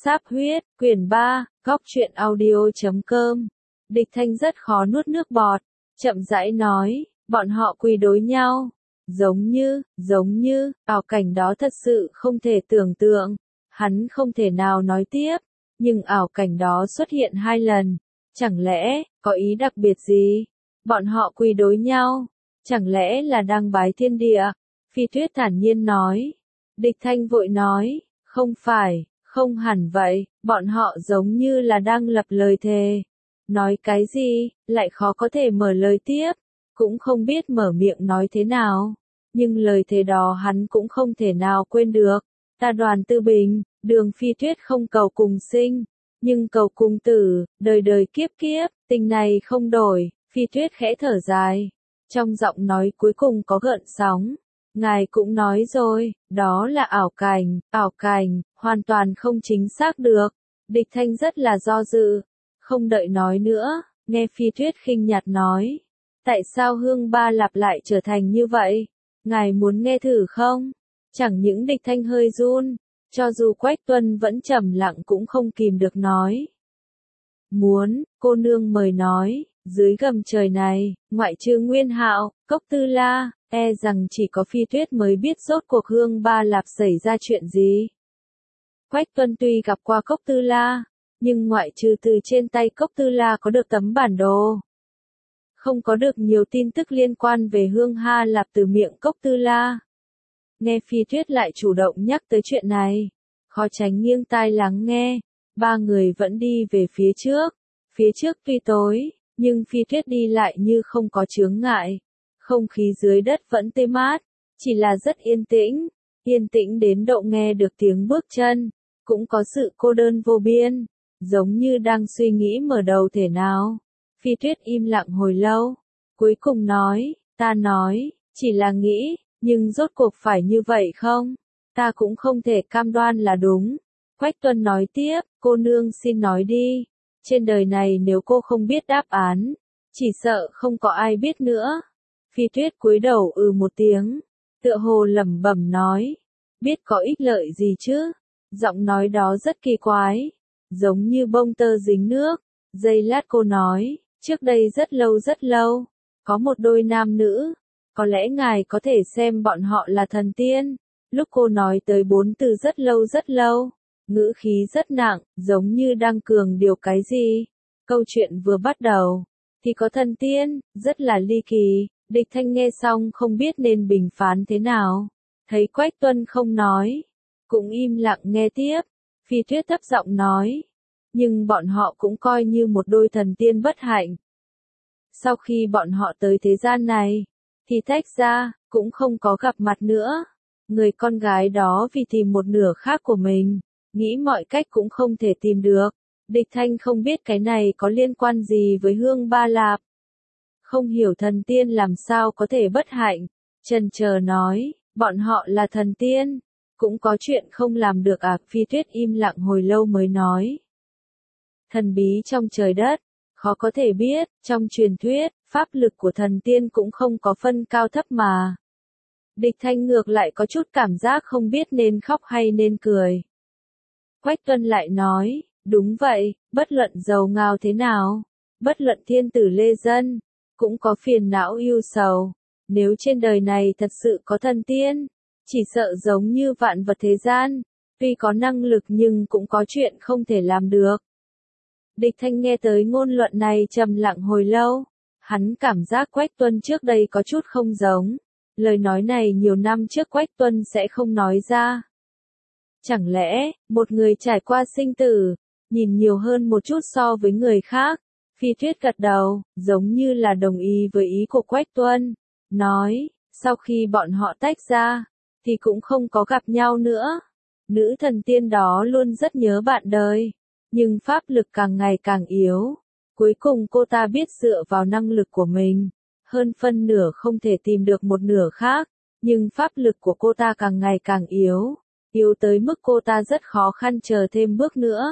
Sáp huyết, quyển 3, góc truyện audio.com. Địch Thanh rất khó nuốt nước bọt, chậm rãi nói, bọn họ quỳ đối nhau. Giống như, ảo cảnh đó thật sự không thể tưởng tượng. Hắn không thể nào nói tiếp, nhưng ảo cảnh đó xuất hiện 2 lần. Chẳng lẽ, có ý đặc biệt gì? Bọn họ quỳ đối nhau, chẳng lẽ là đang bái thiên địa? Phi Tuyết thản nhiên nói. Địch Thanh vội nói, không phải, không hẳn vậy, bọn họ giống như là đang lập lời thề. Nói cái gì, lại khó có thể mở lời tiếp, cũng không biết mở miệng nói thế nào. Nhưng lời thề đó hắn cũng không thể nào quên được. Ta Đoàn Tư Bình, Đường Phi Tuyết không cầu cùng sinh, nhưng cầu cùng tử, đời đời kiếp kiếp, tình này không đổi. Phi Tuyết khẽ thở dài, trong giọng nói cuối cùng có gợn sóng. Ngài cũng nói rồi, đó là ảo cảnh, hoàn toàn không chính xác được. Địch Thanh rất là do dự, không đợi nói nữa, nghe Phi Tuyết khinh nhạt nói. Tại sao Hương Ba Lạp lại trở thành như vậy? Ngài muốn nghe thử không? Chẳng những Địch Thanh hơi run, cho dù Quách Tuân vẫn trầm lặng cũng không kìm được nói. Muốn, cô nương mời nói, dưới gầm trời này, ngoại trừ Nguyên Hạo, Cốc Tư La, e rằng chỉ có Phi Tuyết mới biết rốt cuộc Hương Ba Lạp xảy ra chuyện gì. Quách Tuân tuy gặp qua Cốc Tư La, nhưng ngoại trừ từ trên tay Cốc Tư La có được tấm bản đồ, không có được nhiều tin tức liên quan về Hương Ha Lạp từ miệng Cốc Tư La. Nghe Phi Tuyết lại chủ động nhắc tới chuyện này, khó tránh nghiêng tai lắng nghe. Ba người vẫn đi về phía trước tuy tối, nhưng Phi Tuyết đi lại như không có chướng ngại. Không khí dưới đất vẫn tê mát, chỉ là rất yên tĩnh đến độ nghe được tiếng bước chân, cũng có sự cô đơn vô biên, giống như đang suy nghĩ mở đầu thế nào. Phi Tuyết im lặng hồi lâu, cuối cùng nói, ta nói, chỉ là nghĩ, nhưng rốt cuộc phải như vậy không? Ta cũng không thể cam đoan là đúng. Quách Tuân nói tiếp, cô nương xin nói đi. Trên đời này nếu cô không biết đáp án, chỉ sợ không có ai biết nữa. Phi Tuyết cúi đầu một tiếng, tựa hồ lẩm bẩm nói, biết có ích lợi gì chứ? Giọng nói đó rất kỳ quái, giống như bông tơ dính nước. Giây lát cô nói, trước đây rất lâu, có một đôi nam nữ, có lẽ ngài có thể xem bọn họ là thần tiên. Lúc cô nói tới 4 từ rất lâu, ngữ khí rất nặng, giống như đang cường điều cái gì. Câu chuyện vừa bắt đầu, thì có thần tiên, rất là ly kỳ. Địch Thanh nghe xong không biết nên bình phán thế nào. Thấy Quách Tuân không nói, cũng im lặng nghe tiếp. Phi Tuyết thấp giọng nói, nhưng bọn họ cũng coi như một đôi thần tiên bất hạnh. Sau khi bọn họ tới thế gian này, thì tách ra, cũng không có gặp mặt nữa. Người con gái đó vì tìm một nửa khác của mình, nghĩ mọi cách cũng không thể tìm được. Địch Thanh không biết cái này có liên quan gì với Hương Ba Lạp. Không hiểu thần tiên làm sao có thể bất hạnh. Chần chờ nói, bọn họ là thần tiên, cũng có chuyện không làm được à? Phi Tuyết im lặng hồi lâu mới nói. Thần bí trong trời đất, khó có thể biết, trong truyền thuyết, pháp lực của thần tiên cũng không có phân cao thấp mà. Địch Thanh ngược lại có chút cảm giác không biết nên khóc hay nên cười. Quách Tuân lại nói, đúng vậy, bất luận giàu nghèo thế nào, bất luận thiên tử lê dân, cũng có phiền não ưu sầu. Nếu trên đời này thật sự có thần tiên, chỉ sợ giống như vạn vật thế gian, tuy có năng lực nhưng cũng có chuyện không thể làm được. Địch Thanh nghe tới ngôn luận này trầm lặng hồi lâu, hắn cảm giác Quách Tuân trước đây có chút không giống. Lời nói này nhiều năm trước Quách Tuân sẽ không nói ra. Chẳng lẽ, một người trải qua sinh tử, nhìn nhiều hơn một chút so với người khác? Phi Tuyết gật đầu, giống như là đồng ý với ý của Quách Tuân. Nói, sau khi bọn họ tách ra, thì cũng không có gặp nhau nữa. Nữ thần tiên đó luôn rất nhớ bạn đời, nhưng pháp lực càng ngày càng yếu. Cuối cùng cô ta biết dựa vào năng lực của mình, hơn phân nửa không thể tìm được một nửa khác, nhưng pháp lực của cô ta càng ngày càng yếu tới mức cô ta rất khó khăn chờ thêm bước nữa.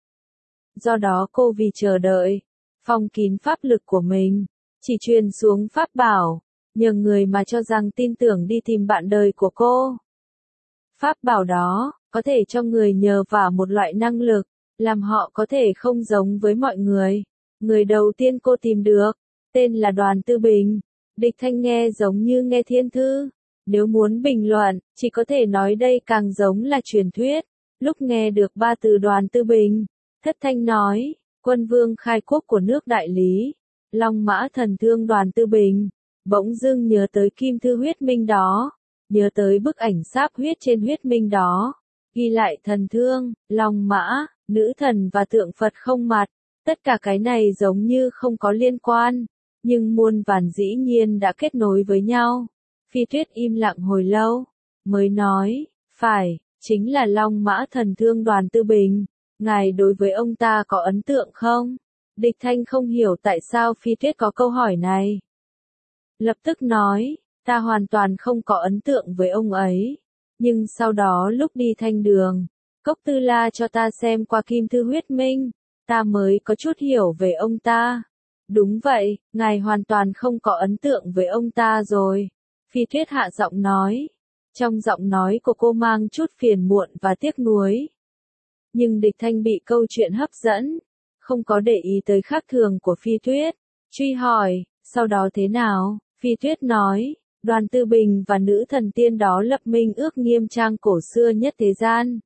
Do đó cô vì chờ đợi, phong kín pháp lực của mình, chỉ truyền xuống pháp bảo, nhờ người mà cho rằng tin tưởng đi tìm bạn đời của cô. Pháp bảo đó, có thể cho người nhờ vả một loại năng lực, làm họ có thể không giống với mọi người. Người đầu tiên cô tìm được, tên là Đoàn Tư Bình. Địch Thanh nghe giống như nghe thiên thư. Nếu muốn bình luận, chỉ có thể nói đây càng giống là truyền thuyết. Lúc nghe được ba từ Đoàn Tư Bình, Thất Thanh nói, quân vương khai quốc của nước Đại Lý, Long Mã Thần Thương Đoàn Tư Bình, bỗng dưng nhớ tới kim thư huyết minh đó, nhớ tới bức ảnh sáp huyết trên huyết minh đó, ghi lại thần thương, Long Mã, nữ thần và tượng Phật không mặt, tất cả cái này giống như không có liên quan, nhưng muôn vàn dĩ nhiên đã kết nối với nhau. Phi Tuyết im lặng hồi lâu, mới nói, phải, chính là Long Mã Thần Thương Đoàn Tư Bình. Ngài đối với ông ta có ấn tượng không? Địch Thanh không hiểu tại sao Phi Tuyết có câu hỏi này. Lập tức nói, ta hoàn toàn không có ấn tượng với ông ấy. Nhưng sau đó lúc đi Thanh Đường, Cốc Tư La cho ta xem qua kim thư huyết minh, ta mới có chút hiểu về ông ta. Đúng vậy, ngài hoàn toàn không có ấn tượng với ông ta rồi. Phi Tuyết hạ giọng nói. Trong giọng nói của cô mang chút phiền muộn và tiếc nuối. Nhưng Địch Thanh bị câu chuyện hấp dẫn, không có để ý tới khác thường của Phi Tuyết. Truy hỏi, sau đó thế nào? Phi Tuyết nói, Đoàn Tư Bình và nữ thần tiên đó lập minh ước nghiêm trang cổ xưa nhất thế gian.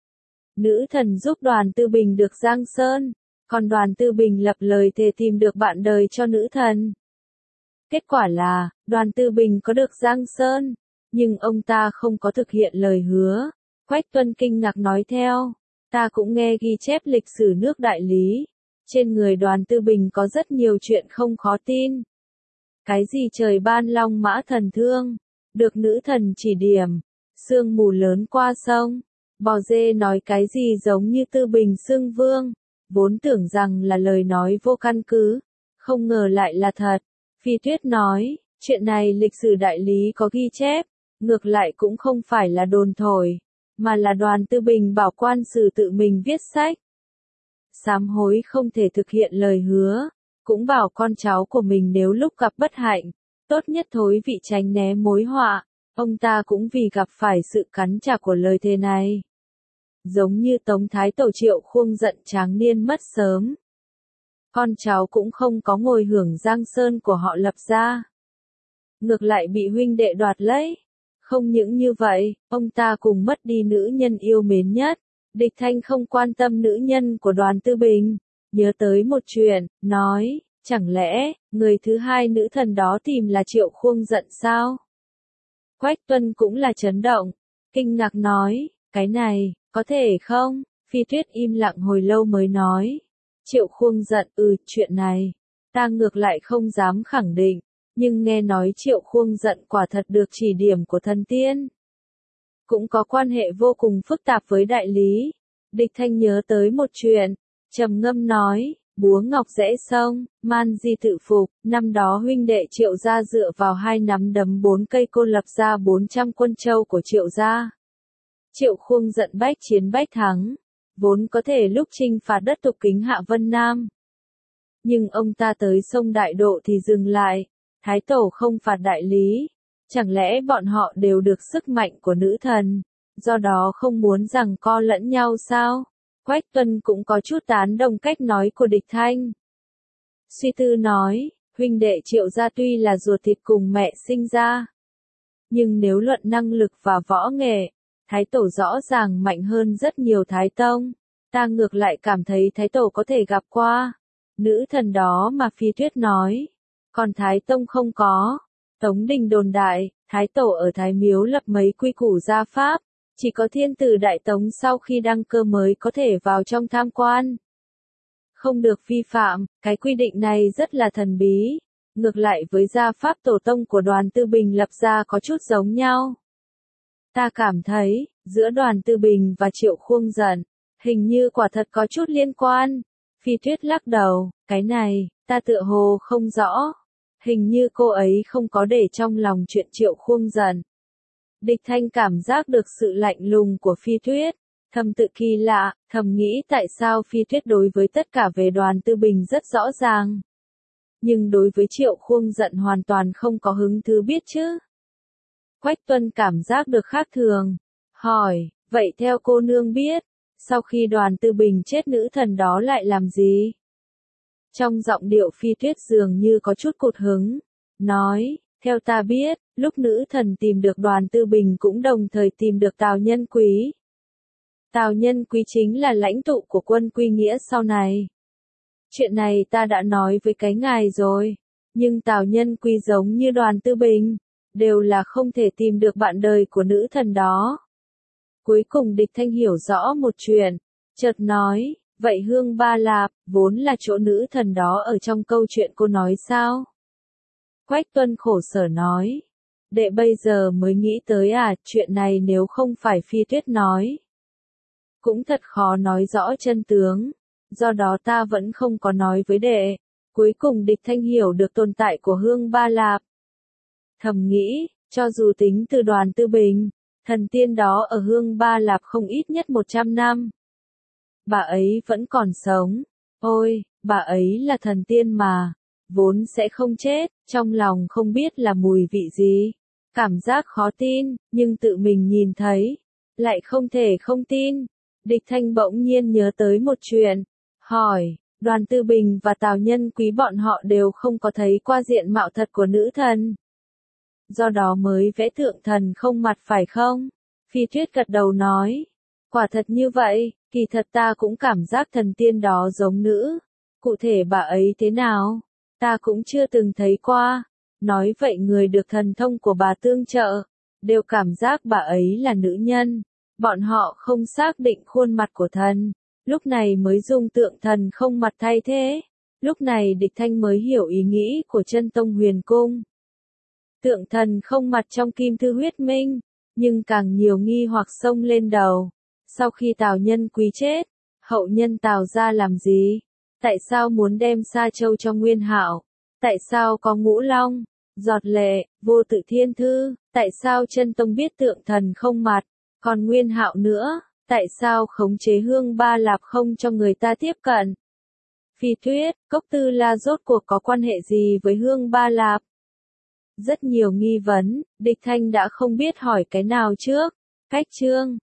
Nữ thần giúp Đoàn Tư Bình được Giang Sơn, còn Đoàn Tư Bình lập lời thề tìm được bạn đời cho nữ thần. Kết quả là, Đoàn Tư Bình có được Giang Sơn, nhưng ông ta không có thực hiện lời hứa. Quách Tuân kinh ngạc nói theo, ta cũng nghe ghi chép lịch sử nước Đại Lý. Trên người Đoàn Tư Bình có rất nhiều chuyện không khó tin. Cái gì trời ban Long Mã Thần Thương, được nữ thần chỉ điểm, sương mù lớn qua sông, bò dê nói cái gì giống như Tư Bình xưng vương, vốn tưởng rằng là lời nói vô căn cứ, không ngờ lại là thật. Phi Tuyết nói, chuyện này lịch sử Đại Lý có ghi chép, ngược lại cũng không phải là đồn thổi, mà là Đoàn Tư Bình bảo quan sử tự mình viết sách. Sám hối không thể thực hiện lời hứa, cũng bảo con cháu của mình nếu lúc gặp bất hạnh, tốt nhất thối vị tránh né mối họa. Ông ta cũng vì gặp phải sự cắn trả của lời thề này. Giống như Tống Thái Tổ Triệu Khuông giận tráng niên mất sớm. Con cháu cũng không có ngồi hưởng giang sơn của họ lập ra. Ngược lại bị huynh đệ đoạt lấy. Không những như vậy, ông ta cùng mất đi nữ nhân yêu mến nhất. Địch Thanh không quan tâm nữ nhân của Đoàn Tư Bình. Nhớ tới một chuyện, nói, chẳng lẽ, người thứ hai nữ thần đó tìm là Triệu Khuông giận sao? Quách Tuân cũng là chấn động, kinh ngạc nói, cái này, có thể không? Phi Tuyết im lặng hồi lâu mới nói. Triệu Khuông giận, chuyện này, ta ngược lại không dám khẳng định, nhưng nghe nói Triệu Khuông giận quả thật được chỉ điểm của thần tiên. Cũng có quan hệ vô cùng phức tạp với Đại Lý. Địch Thanh nhớ tới một chuyện, trầm ngâm nói, búa ngọc rẽ sông, man di tự phục, năm đó huynh đệ Triệu gia dựa vào 2 nắm đấm 4 cây côn lập ra 400 quân châu của Triệu gia. Triệu Khuông giận bách chiến bách thắng, vốn có thể lúc chinh phạt đất Tục Kính Hạ Vân Nam. Nhưng ông ta tới sông Đại Độ thì dừng lại, Thái Tổ không phạt Đại Lý, chẳng lẽ bọn họ đều được sức mạnh của nữ thần, do đó không muốn giằng co lẫn nhau sao? Quách Tuân cũng có chút tán đồng cách nói của Địch Thanh. Suy tư nói, huynh đệ Triệu gia tuy là ruột thịt cùng mẹ sinh ra, nhưng nếu luận năng lực và võ nghệ, Thái Tổ rõ ràng mạnh hơn rất nhiều Thái Tông. Ta ngược lại cảm thấy Thái Tổ có thể gặp qua nữ thần đó mà Phi Tuyết nói, còn Thái Tông không có. Tống Đình đồn đại, Thái Tổ ở Thái Miếu lập mấy quy củ gia pháp, chỉ có thiên tử Đại Tống sau khi đăng cơ mới có thể vào trong tham quan. Không được vi phạm, cái quy định này rất là thần bí, ngược lại với gia pháp tổ tông của Đoàn Tư Bình lập ra có chút giống nhau. Ta cảm thấy, giữa Đoàn Tư Bình và Triệu Khuông giận, hình như quả thật có chút liên quan. Phi Tuyết lắc đầu, cái này, ta tựa hồ không rõ. Hình như cô ấy không có để trong lòng chuyện Triệu Khuông giận. Địch Thanh cảm giác được sự lạnh lùng của Phi Tuyết, thầm tự kỳ lạ, thầm nghĩ tại sao Phi Tuyết đối với tất cả về Đoàn Tư Bình rất rõ ràng. Nhưng đối với Triệu Khuông giận hoàn toàn không có hứng thú biết chứ. Quách Tuân cảm giác được khác thường, hỏi, vậy theo cô nương biết, sau khi Đoàn Tư Bình chết nữ thần đó lại làm gì? Trong giọng điệu Phi Tuyết dường như có chút cụt hứng, nói, theo ta biết, lúc nữ thần tìm được Đoàn Tư Bình cũng đồng thời tìm được Tào Nhân Quý. Tào Nhân Quý chính là lãnh tụ của quân Quy Nghĩa sau này. Chuyện này ta đã nói với cái ngài rồi, nhưng Tào Nhân Quý giống như Đoàn Tư Bình, đều là không thể tìm được bạn đời của nữ thần đó. Cuối cùng Địch Thanh hiểu rõ một chuyện, chợt nói, vậy Hương Ba Lạp, vốn là chỗ nữ thần đó ở trong câu chuyện cô nói sao? Quách Tuân khổ sở nói, đệ bây giờ mới nghĩ tới chuyện này nếu không phải Phi Tuyết nói. Cũng thật khó nói rõ chân tướng, do đó ta vẫn không có nói với đệ. Cuối cùng Địch Thanh hiểu được tồn tại của Hương Ba Lạp. Thầm nghĩ, cho dù tính từ Đoàn Tư Bình, thần tiên đó ở Hương Ba Lạp không ít nhất 100 năm. Bà ấy vẫn còn sống. Ôi, bà ấy là thần tiên mà, vốn sẽ không chết, trong lòng không biết là mùi vị gì. Cảm giác khó tin, nhưng tự mình nhìn thấy, lại không thể không tin. Địch Thanh bỗng nhiên nhớ tới một chuyện, hỏi, Đoàn Tư Bình và Tào Nhân Quý bọn họ đều không có thấy qua diện mạo thật của nữ thần. Do đó mới vẽ tượng thần không mặt phải không? Phi Tuyết gật đầu nói, quả thật như vậy, kỳ thật ta cũng cảm giác thần tiên đó giống nữ. Cụ thể bà ấy thế nào? Ta cũng chưa từng thấy qua. Nói vậy người được thần thông của bà tương trợ, đều cảm giác bà ấy là nữ nhân. Bọn họ không xác định khuôn mặt của thần, lúc này mới dùng tượng thần không mặt thay thế. Lúc này Địch Thanh mới hiểu ý nghĩ của Chân Tông Huyền Cung. Tượng thần không mặt trong Kim Thư Huyết Minh, nhưng càng nhiều nghi hoặc xông lên đầu. Sau khi Tào Nhân Quý chết, hậu nhân Tào gia làm gì? Tại sao muốn đem Sa Châu cho Nguyên Hạo? Tại sao có Ngũ Long, Giọt Lệ, Vô Tự Thiên Thư? Tại sao Chân Tông biết tượng thần không mặt? Còn Nguyên Hạo nữa, tại sao khống chế Hương Ba Lạp không cho người ta tiếp cận? Phi Tuyết, Cốc Tư La rốt cuộc có quan hệ gì với Hương Ba Lạp? Rất nhiều nghi vấn, Địch Thanh đã không biết hỏi cái nào trước. Cách chương